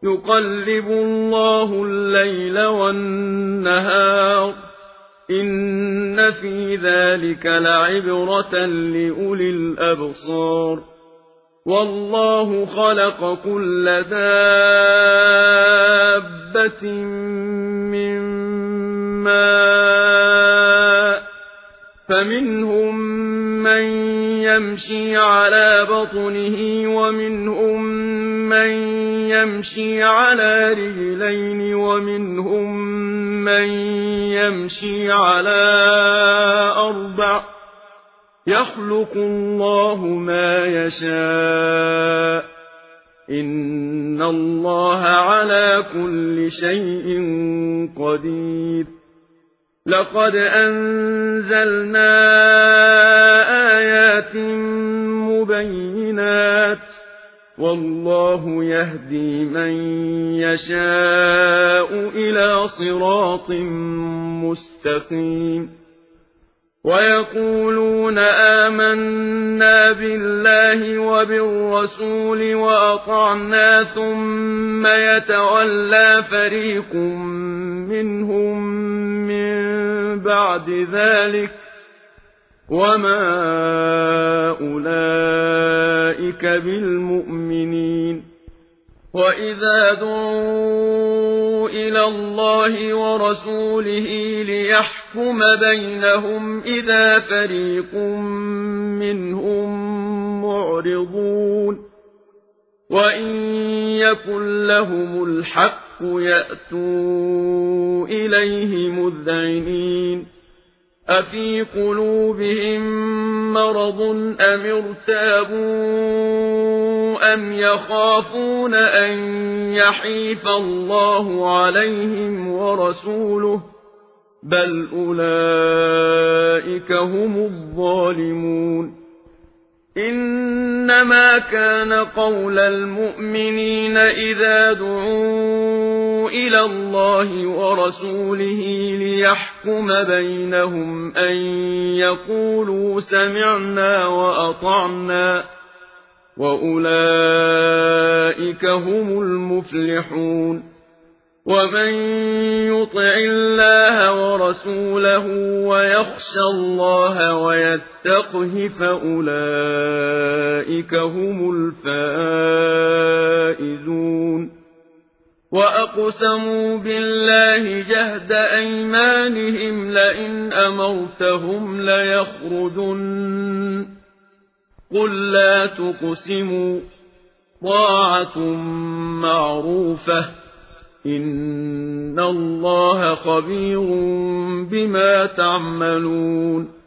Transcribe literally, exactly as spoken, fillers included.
يقلب الله الليل والنهار إن في ذلك لعبرة لأولي الأبصار والله خلق كل دابة من ماء فمنهم من يمشي على بطنه ومنهم من يمشي على رجلين ومنهم من يمشي على أربع يخلق الله ما يشاء إن الله على كل شيء قدير لقد أنزلنا آيات مبينات والله يهدي من يشاء إلى صراط مستقيم ويقولون آمنا بالله وبالرسول وأطعنا ثم يتولى فريق منهم من بعد ذلك وما أولئك بالمؤمنين وإذا دعوا إلى الله ورسوله ليحكم بينهم إذا فريق منهم معرضون وإن يكن لهم الحق يأتوا إليه مذعنين أفي قلوبهم مرض أم ارتابوا أم يخافون أن يحيف الله عليهم ورسوله بل أولئك هم الظالمون إنما كان قول المؤمنين إذا دعوا إلى الله ورسوله ليحكم بينهم أن يقولوا سمعنا وأطعنا وأولئك هم المفلحون ومن يطع الله ورسوله ويخشى الله ويتقه فأولئك هم الفائزون وأقسموا بالله جهد أيمانهم لئن أمرتهم ليخرجن قل لا تقسموا طاعة معروفة إن الله خبير بما تعملون